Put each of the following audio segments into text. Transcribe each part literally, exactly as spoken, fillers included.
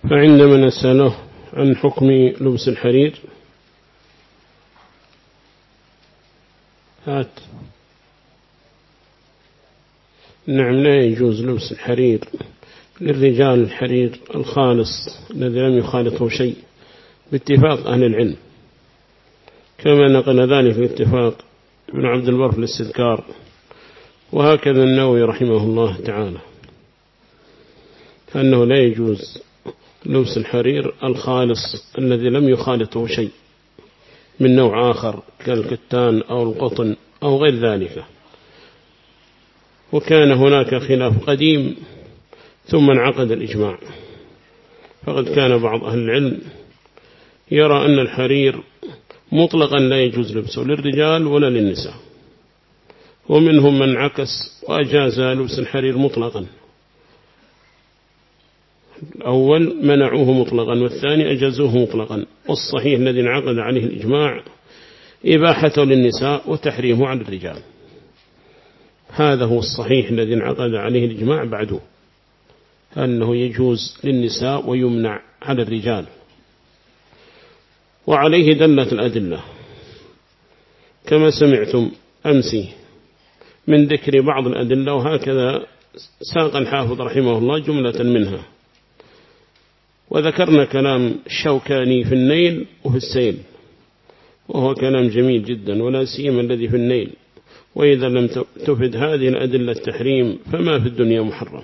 فعندما نسأله عن حكم لبس الحرير هات نعم لا يجوز لبس الحرير للرجال الحرير الخالص الذي لم يخالطه شيء باتفاق أهل العلم، كما نقل ذلك باتفاق ابن عبد البر في الاستذكار، وهكذا النووي رحمه الله تعالى، فأنه لا يجوز لبس الحرير الخالص الذي لم يخالطه شيء من نوع آخر كالكتان أو القطن أو غير ذلك. وكان هناك خلاف قديم ثم انعقد الإجماع، فقد كان بعض أهل العلم يرى أن الحرير مطلقا لا يجوز لبسه للرجال ولا للنساء، ومنهم من عكس وأجاز لبس الحرير مطلقا، الأول منعوه مطلقا والثاني أجازوه مطلقا، والصحيح الذي انعقد عليه الإجماع إباحته للنساء وتحريمه على الرجال، هذا هو الصحيح الذي انعقد عليه الإجماع بعده، أنه يجوز للنساء ويمنع على الرجال، وعليه دلت الأدلة كما سمعتم أمسي من ذكر بعض الأدلة، وهكذا ساق الحافظ رحمه الله جملة منها. وذكرنا كلام الشوكاني في النيل وفي السيل، وهو كلام جميل جدا، ولا سيما الذي في النيل، وإذا لم تفد هذه الأدلة التحريم فما في الدنيا محرم.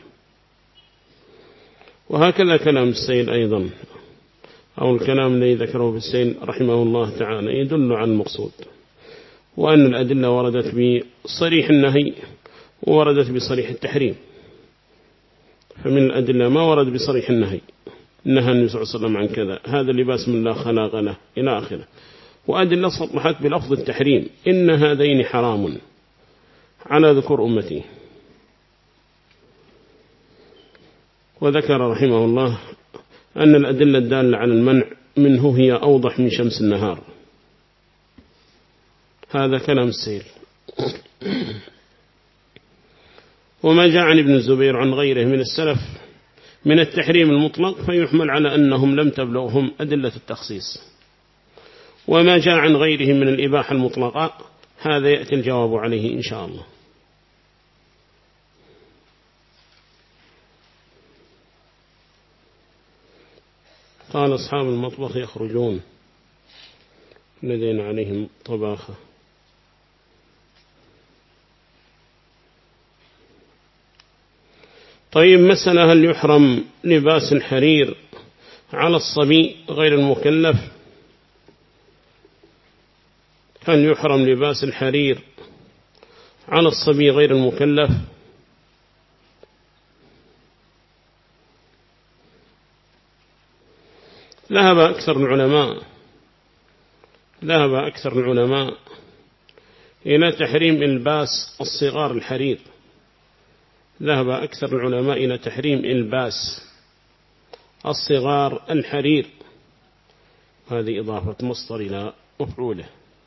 وهكذا كلام السيل أيضا، أو الكلام الذي ذكره في السيل رحمه الله تعالى يدل على المقصود، وأن الأدلة وردت بصريح النهي ووردت بصريح التحريم. فمن الأدلة ما ورد بصريح النهي، نهى النبي صلى الله عليه وسلم عن كذا، هذا لباس من لا خلاق له إلى آخره، وأدلة صرحت بلفظ التحريم، إن هذين حرام على ذكور أمتي. وذكر رحمه الله أن الأدلة الدالة على المنع منه هي أوضح من شمس النهار، هذا كلام السيل. وما جاء عن ابن الزبير عن غيره من السلف من التحريم المطلق فيحمل على أنهم لم تبلغهم أدلة التخصيص، وما جاء عن غيرهم من الإباحة المطلقة هذا يأتي الجواب عليه إن شاء الله. قال أصحاب المطبخ يخرجون الذين عليهم طباخة. طيب مسألة، هل يحرم لباس الحرير على الصبي غير المكلف؟ هل يحرم لباس الحرير على الصبي غير المكلف؟ ذهب أكثر العلماء ذهب أكثر العلماء إلى تحريم إلباس الصغار الحرير، ذهب أكثر العلماء إلى تحريم إلباس الصغار الحرير، هذه إضافة مصدر إلى مفعوله،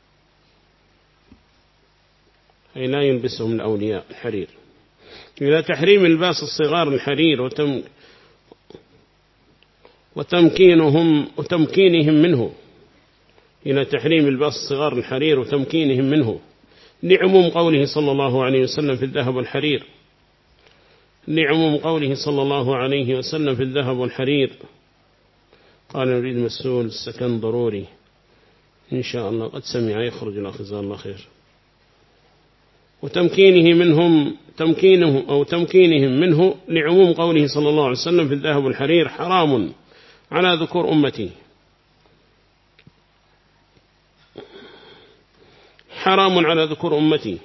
أي لا يلبسهم الأولياء الحرير، إلى تحريم إلباس الصغار الحرير وتم وتمكينهم وتمكينهم منه، إلى تحريم إلباس الصغار الحرير وتمكينهم منه، لعموم قوله صلى الله عليه وسلم في الذهب والحرير لعموم قوله صلى الله عليه وسلم في الذهب والحرير. قال نريد مسؤول السكن ضروري إن شاء الله، قد سمع يخرج الأخ جزاه الله خير. وتمكينه منهم تمكينه أو تمكينهم منه لعموم قوله صلى الله عليه وسلم في الذهب والحرير حرام على ذكور أمتي، حرام على ذكور أمتي.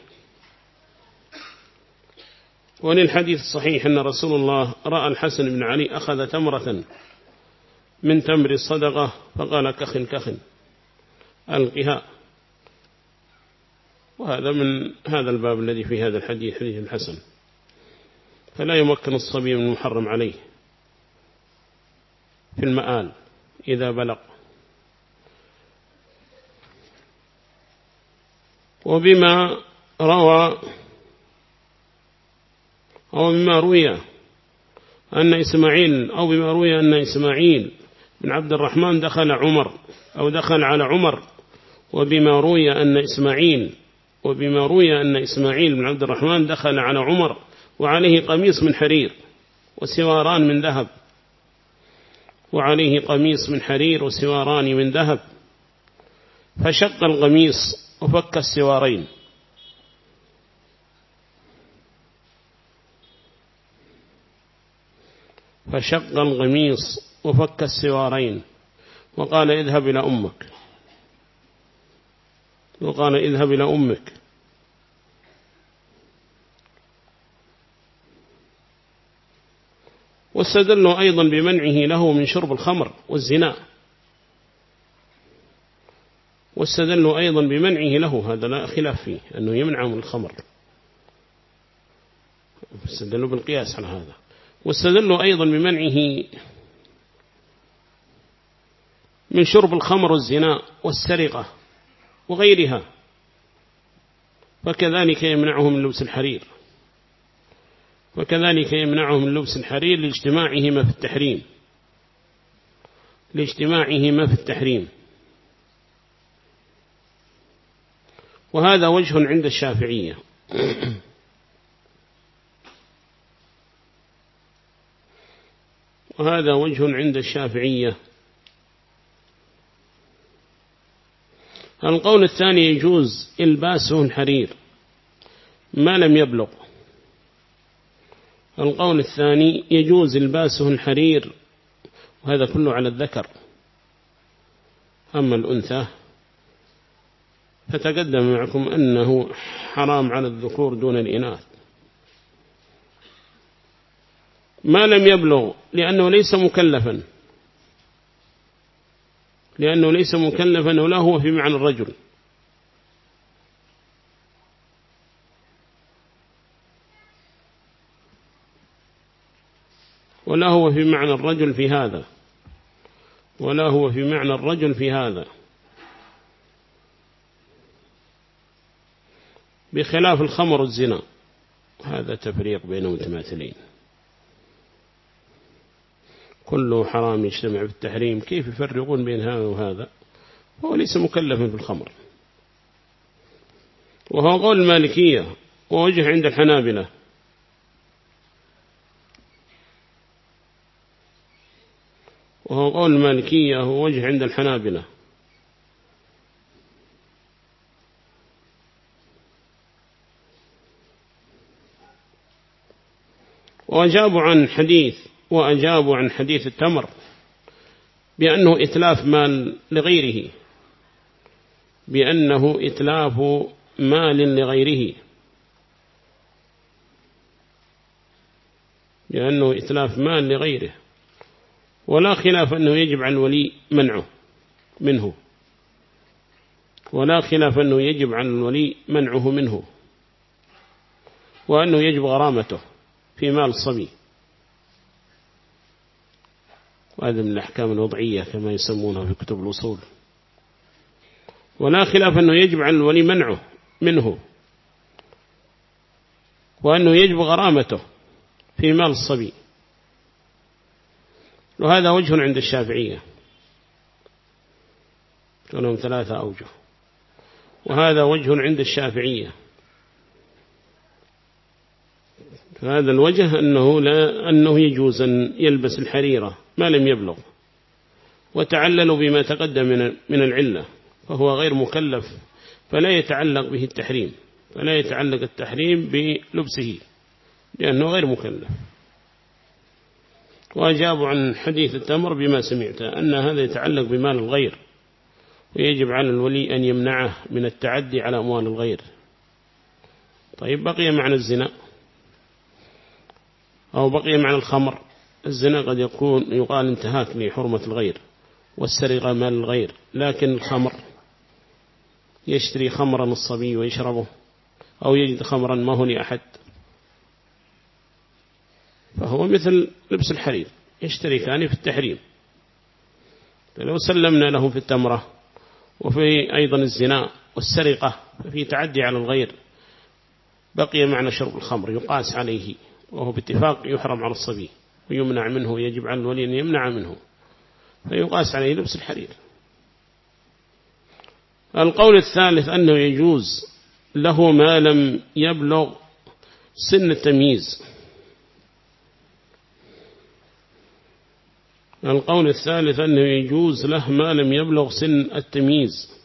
وللحديث الصحيح أن رسول الله رأى الحسن بن علي أخذ تمرة من تمر الصدقة فقال كخ كخ ألقها، وهذا من هذا الباب الذي في هذا الحديث، حديث الحسن، فلا يمكن الصبي من المحرم عليه في المآل إذا بلغ. وبما روى أو بما روي أن إسماعيل أو بما روي أن إسماعيل بن عبد الرحمن دخل عمر أو دخل على عمر، وبما روي أن إسماعيل وبما روي أن إسماعيل بن عبد الرحمن دخل على عمر وعليه قميص من حرير وسواران من ذهب، وعليه قميص من حرير وسواران من ذهب، فشق القميص وفك السوارين، فشق القميص وفك السوارين وقال اذهب إلى أمك، وقال اذهب إلى أمك. واستدلوا أيضا بمنعه له من شرب الخمر والزنا، واستدلوا أيضا بمنعه له، هذا لا خلاف فيه أنه يمنع من الخمر، استدلوا بالقياس على هذا. واستدلوا أيضا بمنعه من شرب الخمر والزنا والسرقة وغيرها، فكذلك يمنعه من لبس الحرير، وكذلك يمنعه من لبس الحرير لاجتماعهما في التحريم، لاجتماعهما في التحريم. وهذا وجه عند الشافعية. وهذا وجه عند الشافعية. القول الثاني يجوز إلباسه الحرير ما لم يبلغ. القول الثاني يجوز إلباسه الحرير، وهذا كله على الذكر. أما الأنثى فتقدم معكم أنه حرام على الذكور دون الإناث ما لم يبلغ، لأنه ليس مكلفا، لأنه ليس مكلفا ولا هو في معنى الرجل، ولا هو في معنى الرجل في هذا، ولا هو في معنى الرجل في هذا، بخلاف الخمر والزنا، هذا تفريق بين متماثلين، كله حرام يجتمع في التحريم، كيف يفرقون بين هذا وهذا؟ هو ليس مكلفا في الخمر. وهو قول المالكية ووجه عند الحنابلة. وهو قول المالكية ووجه عند الحنابلة. وأجابوا عن حديث وأجابوا عن حديث التمر بأنه إتلاف مال لغيره، بأنه إتلاف مال لغيره، بأنه إتلاف مال لغيره، ولا خلاف أنه يجب على الولي منعه منه، ولا خلاف أنه يجب على الولي منعه منه، وأنه يجب غرامته في مال الصبي، وهذا من الأحكام الوضعية كما يسمونها في كتب الوصول. ولا خلاف أنه يجب على الولي منعه منه، وأنه يجب غرامته في مال الصبي. وهذا وجه عند الشافعية، لهم ثلاثة أوجه. وهذا وجه عند الشافعية، فهذا الوجه أنه, لا أنه يجوز أن يلبس الحريرة ما لم يبلغ، وتعللوا بما تقدم من العلة، فهو غير مكلف فلا يتعلق به التحريم، فلا يتعلق التحريم بلبسه لأنه غير مكلف. وأجابوا عن حديث التمر بما سمعت أن هذا يتعلق بمال الغير، ويجب على الولي أن يمنعه من التعدي على أموال الغير. طيب بقي معنى الزنا أو بقي معنى الخمر. الزنا قد يكون يقال انتهاك لحرمة الغير، والسرقة مال الغير، لكن الخمر يشتري خمرا الصبي ويشربه، أو يجد خمرا ما هو لأحد، فهو مثل لبس الحرير، يشتركان في التحريم. فلو سلمنا له في التمرة وفي أيضا الزنا والسرقة ففي تعدي على الغير، بقي معنى شرب الخمر يقاس عليه، وهو باتفاق يحرم على الصبي ويمنع منه، يجب على الولي أن يمنع منه، فيقاس عليه لبس الحرير. القول الثالث أنه يجوز له ما لم يبلغ سن التمييز. القول الثالث أنه يجوز له ما لم يبلغ سن التمييز،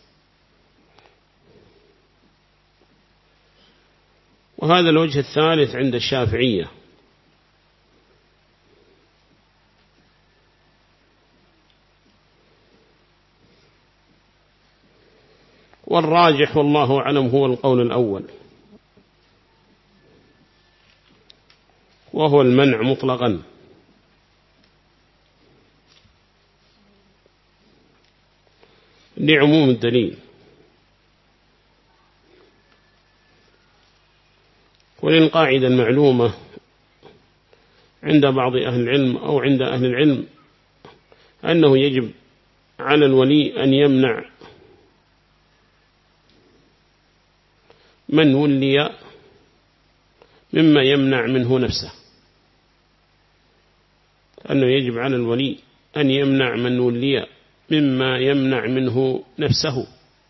وهذا الوجه الثالث عند الشافعية. والراجح والله أعلم هو القول الأول، وهو المنع مطلقا، لعموم الدليل. وللقاعدة المعلومة عند بعض أهل العلم أو عند أهل العلم أنه يجب على الولي أن يمنع من ولي مما يمنع منه نفسه، أنه يجب على الولي أن يمنع من ولي مما يمنع منه نفسه.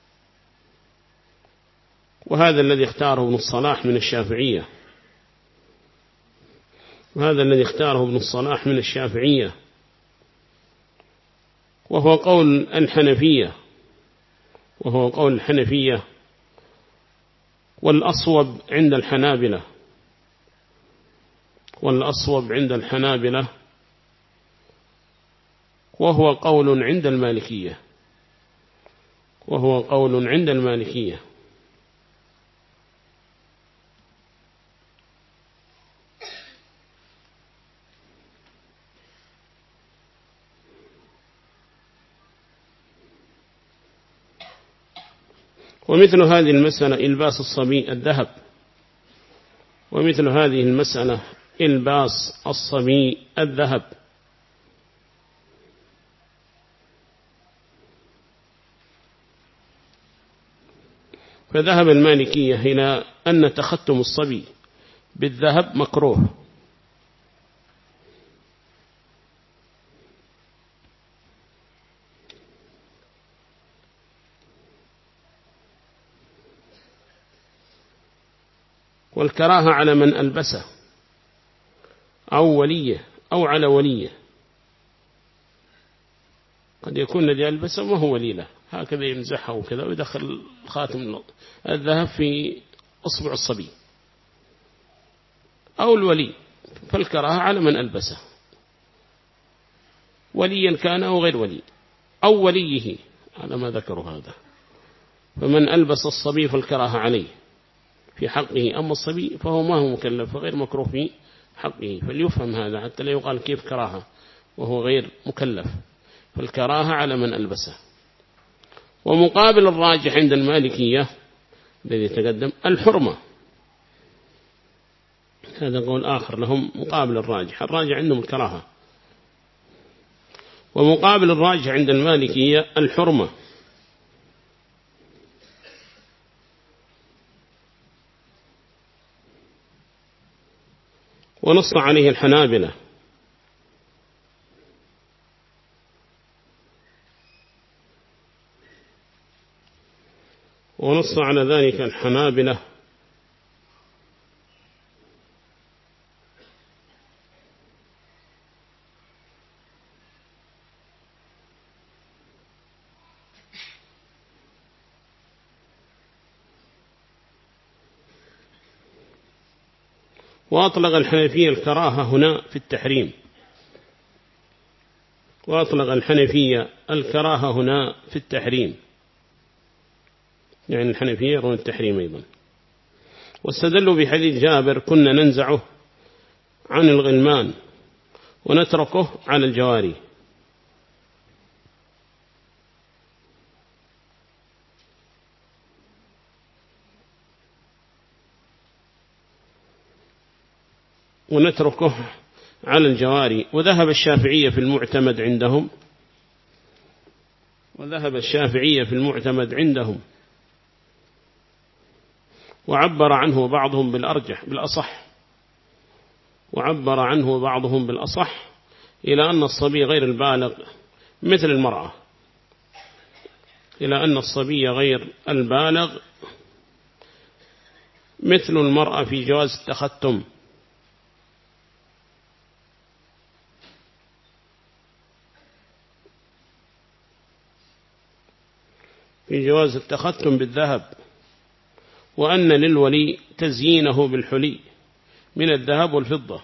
وهذا الذي اختاره ابن الصلاح من الشافعية، وهذا الذي اختاره ابن الصلاح من الشافعية، وهو قول الحنفية، وهو قول الحنفية والأصوب عند الحنابلة، والأصوب عند الحنابلة، وهو قول عند المالكية، وهو قول عند المالكية. ومثل هذه المسألة إلباس الصبي الذهب، ومثل هذه المسألة إلباس الصبي الذهب. فذهب المالكية إلى أن تختم الصبي بالذهب مكروه، والكراهة على من ألبسه أو وليه أو على وليه. قد يكون الذي ألبسه ما هو ولي له، هكذا يمزحه وكذا ويدخل خاتم الذهب في أصبع الصبي أو الولي، فالكراهة على من ألبسه، وليا كان أو غير ولي أو وليه، على ما ذكروا هذا. فمن ألبس الصبي فالكراهة عليه في حقه، أما الصبي فهو ما هو مكلف وغير مكروه في حقه. فليفهم هذا حتى لا يقال كيف كراهة وهو غير مكلف، فالكراهة على من ألبسه. ومقابل الراجح عند المالكية الذي تقدم الحرمة، هذا قول آخر لهم مقابل الراجح، الراجح عندهم الكراهة. ومقابل الراجح عند المالكية الحرمة. ونص عليه الحنابلة، ونص على ذلك الحنابلة. وأطلق الحنفية الكراهة هنا في التحريم، وأطلق الحنفية الكراهة هنا في التحريم، يعني الحنفية يرون التحريم أيضا. واستدلوا بحديث جابر كنا ننزعه عن الغلمان ونتركه على الجواري. ونتركه على الجواري. وذهب الشافعية في المعتمد عندهم وذهب الشافعية في المعتمد عندهم وعبر عنه بعضهم بالأرجح بالأصح، وعبر عنه بعضهم بالأصح إلى أن الصبي غير البالغ مثل المرأة، إلى أن الصبي غير البالغ مثل المرأة في جواز التختم. في جواز التختم بالذهب، وأن للولي تزيينه بالحلي من الذهب والفضة،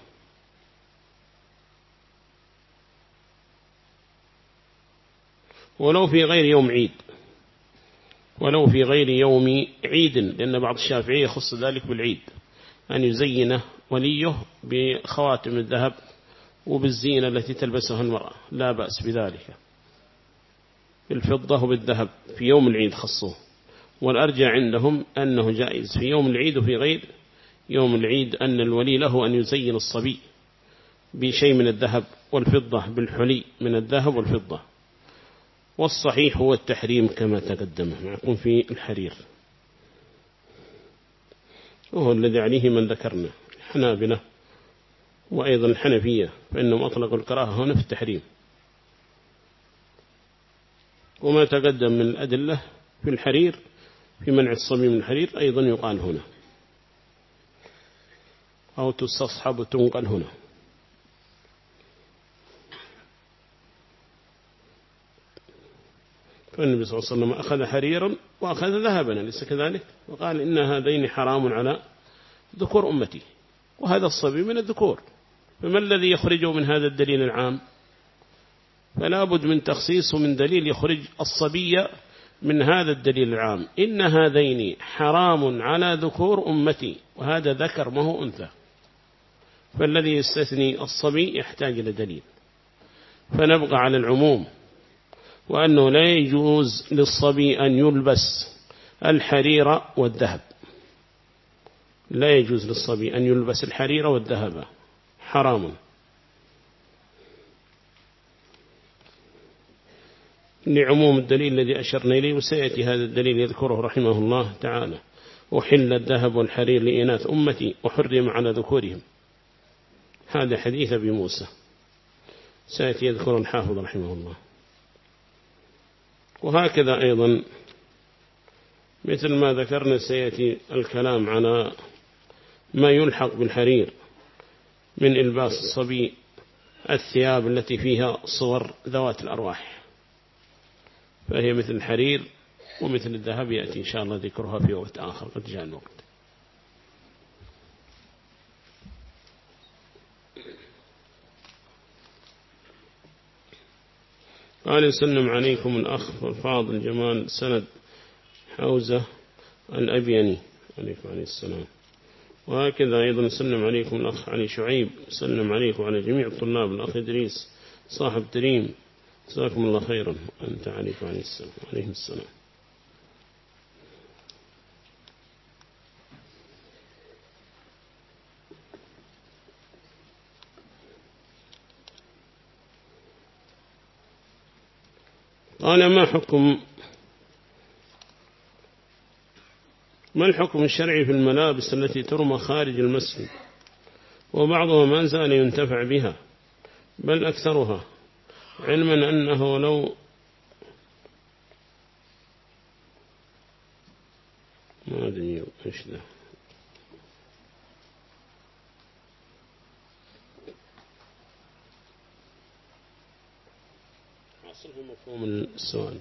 ولو في غير يوم عيد، ولو في غير يوم عيد، لأن بعض الشافعية يخص ذلك بالعيد، أن يزينه وليه بخواتم الذهب وبالزينة التي تلبسها المرأة، لا بأس بذلك، بالفضة وبالذهب في يوم العيد خصوه. والأرجع عندهم أنه جائز في يوم العيد وفي غير يوم العيد، أن الولي له أن يزين الصبي بشيء من الذهب والفضة، بالحلي من الذهب والفضة. والصحيح هو التحريم كما تقدم معكم في الحرير، وهو الذي عليه من ذكرنا الحنابلة وأيضا الحنفية، فإنهم أطلقوا الكراهة هنا في التحريم. وما تقدم من الأدلة في الحرير في منع الصبي من الحرير أيضا يقال هنا، أو تستصحب وتنقل هنا. فالنبي صلى الله عليه وسلم أخذ حريرا وأخذ ذهبا، أليس كذلك؟ وقال إن هذين حرام على ذكور أمتي، وهذا الصبي من الذكور، فما الذي يخرجه من هذا الدليل العام؟ فلا بد من تخصيص من دليل يخرج الصبي من هذا الدليل العام، إن هذين حرام على ذكور أمتي، وهذا ذكر ما هو أنثى، فالذي يستثني الصبي يحتاج إلى دليل. فنبقى على العموم، وأنه لا يجوز للصبي أن يلبس الحرير والذهب، لا يجوز للصبي أن يلبس الحرير والذهب، حرام. لعموم الدليل الذي أشرنا إليه، وسيأتي هذا الدليل يذكره رحمه الله تعالى: وحل الذهب والحرير لإناث أمتي وحرم على ذكورهم. هذا حديث أبي موسى، سيأتي يذكر الحافظ رحمه الله. وهكذا أيضا مثل ما ذكرنا سيأتي الكلام على ما يلحق بالحرير من إلباس الصبي الثياب التي فيها صور ذوات الأرواح، فهي مثل الحرير ومثل الذهب، يأتي إن شاء الله ذكرها في وقت آخر قد جاء الوقت. قال يسلم عليكم الأخ الفاضل جمال سند حوزة الأبيني، عليكم عليه السلام. وهكذا أيضا يسلم عليكم الأخ علي شعيب، يسلم عليكم على جميع الطلاب، الأخ إدريس صاحب تريم، جزاكم الله خيرا. أنت عليكم عليه السلام. عليه السلام. قال ما حكم ما الحكم الشرعي في الملابس التي ترمى خارج المسجد، وبعضها ما زال ينتفع بها بل أكثرها، علما أنه لو ما أدري إيش ذا أصله مفهوم السؤال،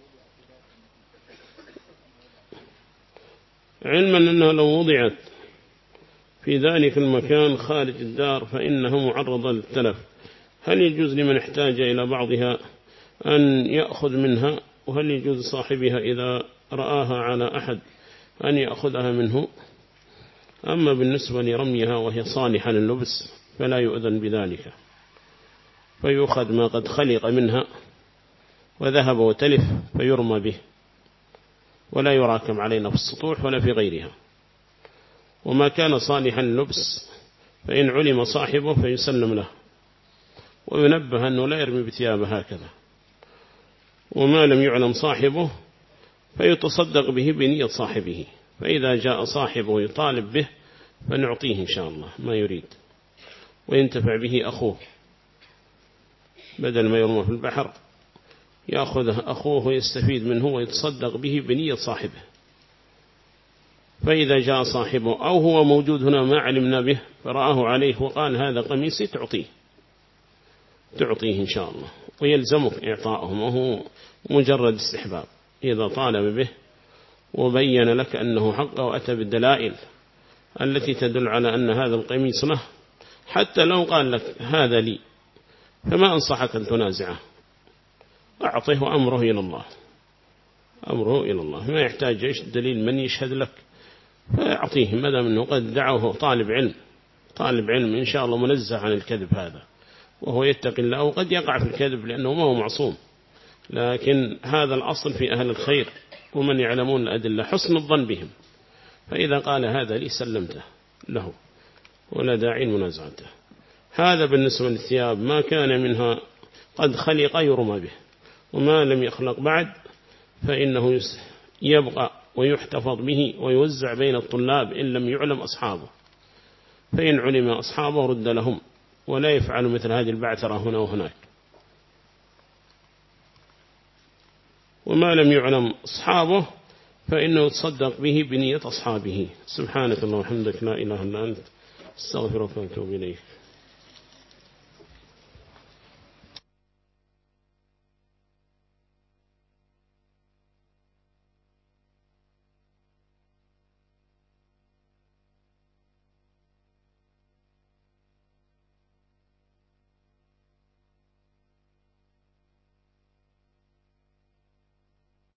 علما أنه لو وضعت في ذلك المكان خارج الدار فإنه معرض للتلف، هل يجوز لمن احتاج إلى بعضها أن يأخذ منها؟ وهل يجوز صاحبها إذا رآها على أحد أن يأخذها منه؟ أما بالنسبة لرميها وهي صالحة لللبس فلا يؤذن بذلك، فيأخذ ما قد خلق منها وذهب وتلف فيرمى به، ولا يراكم علينا في السطوح ولا في غيرها. وما كان صالحا لللبس فإن علم صاحبه فيسلم له، وينبه أنه لا يرمي بثيابه هكذا. وما لم يعلم صاحبه فيتصدق به بنية صاحبه، فإذا جاء صاحبه يطالب به فنعطيه إن شاء الله ما يريد. وينتفع به أخوه، بدل ما يرمى في البحر يأخذه أخوه ويستفيد منه ويتصدق به بنية صاحبه. فإذا جاء صاحبه أو هو موجود هنا ما علمنا به فرآه عليه وقال هذا قميصي، تعطيه تعطيه إن شاء الله، ويلزمك إعطاءهم، وهو مجرد استحباب. إذا طالب به وبين لك أنه حقه وأتى بالدلائل التي تدل على أن هذا القميص له، حتى لو قال لك هذا لي، فما أنصحك أن تنازعه، أعطيه وأمره إلى الله، أمره إلى الله، ما يحتاج إيش دليل من يشهد لك، فأعطيه ما دام أنه قد دعوه طالب علم، طالب علم إن شاء الله منزه عن الكذب هذا، وهو يتقي الله، وقد يقع في الكذب لأنه ما هو معصوم، لكن هذا الأصل في أهل الخير ومن يعلمون الأدلة حسن الظن بهم. فإذا قال هذا لي سلمته له ولا داعي منازعته. هذا بالنسبة للثياب، ما كان منها قد خلق يرمى به، وما لم يخلق بعد فإنه يبقى ويحتفظ به ويوزع بين الطلاب إن لم يعلم أصحابه، فإن علم أصحابه رد لهم، ولا يفعل مثل هذه البعثرة هنا وهناك. وما لم يعلم أصحابه فإنه يتصدق به بنية أصحابه. سبحانك اللهم وبحمدك، لا إله إلا أنت، استغفرك وأتوب إليك.